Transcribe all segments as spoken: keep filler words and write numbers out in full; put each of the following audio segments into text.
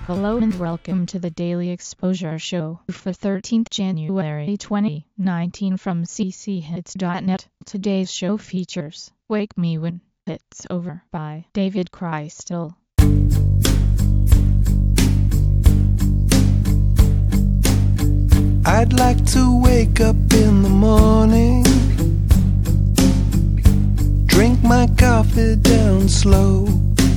Hello and welcome to the Daily Exposure Show for thirteenth January twenty nineteen from c c hits dot net. Today's show features Wake Me When It's Over by David Crystal. I'd like to wake up in the morning, drink my coffee down slow,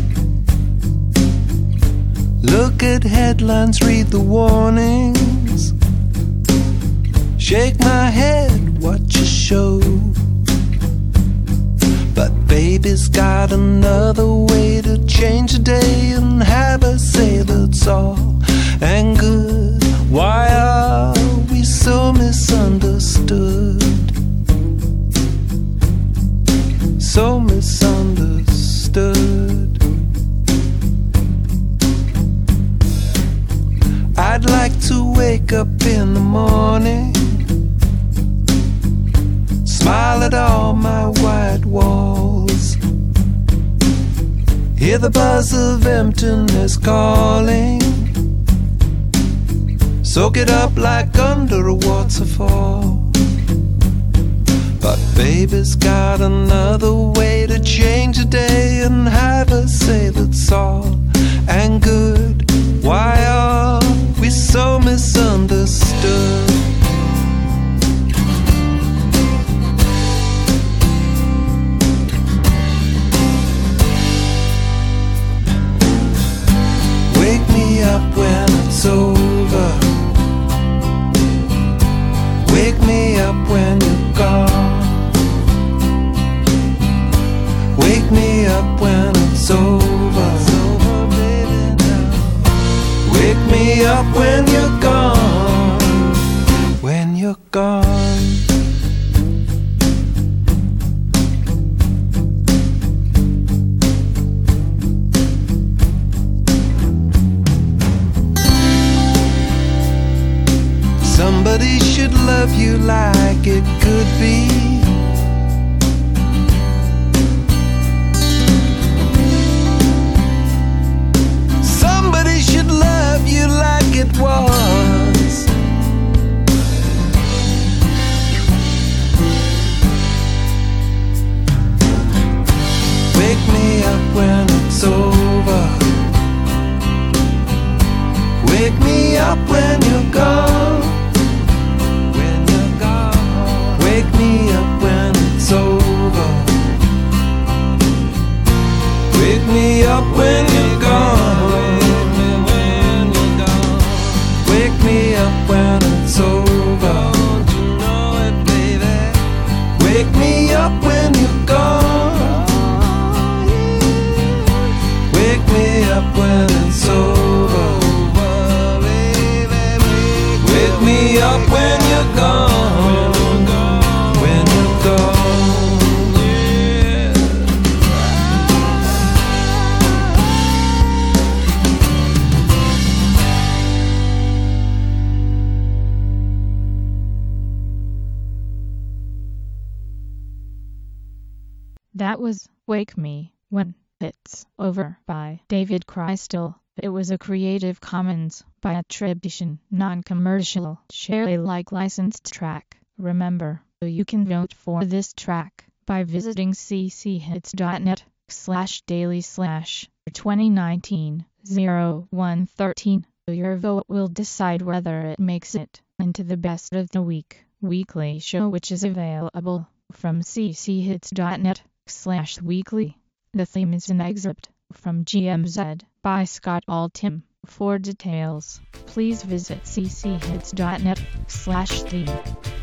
look at headlines, read the warnings, shake my head, watch a show. But baby's got another way to change the day and have her say that's all and good. Why are we so misunderstood? So misunderstood. I'd like to wake up in the morning, smile at all my white walls, hear the buzz of emptiness calling, soak it up like under a waterfall. But baby's got another way to change a day and have her say that's all and good. Why are we so misunderstood? Wake me up when it's over, wake me up when you're gone, wake me up when it's over, it's over, baby, now. Wake me up when you're gone, when you're gone. Somebody should love you like it could be. Somebody should love you like it was. Wake me up when it's over, wake me up when you're gone, wake me up when it's over, wake me up when you're gone, wake me up when it's over, don't you know it, baby? Wake me up when you're gone, wake me up when it's over, wake me up when you're gone, when you're gone, yeah. That was Wake Me When It's Over by David Crystal. It was a Creative Commons by attribution, non-commercial, share Alike licensed track. Remember, you can vote for this track by visiting c c hits dot net slash daily slash twenty nineteen oh one thirteen. Your vote will decide whether it makes it into the best of the week weekly show, which is available from c c hits dot net slash weekly. The theme is an excerpt from G M Z by Scott Altham. For details, please visit c c hits dot net slash theme.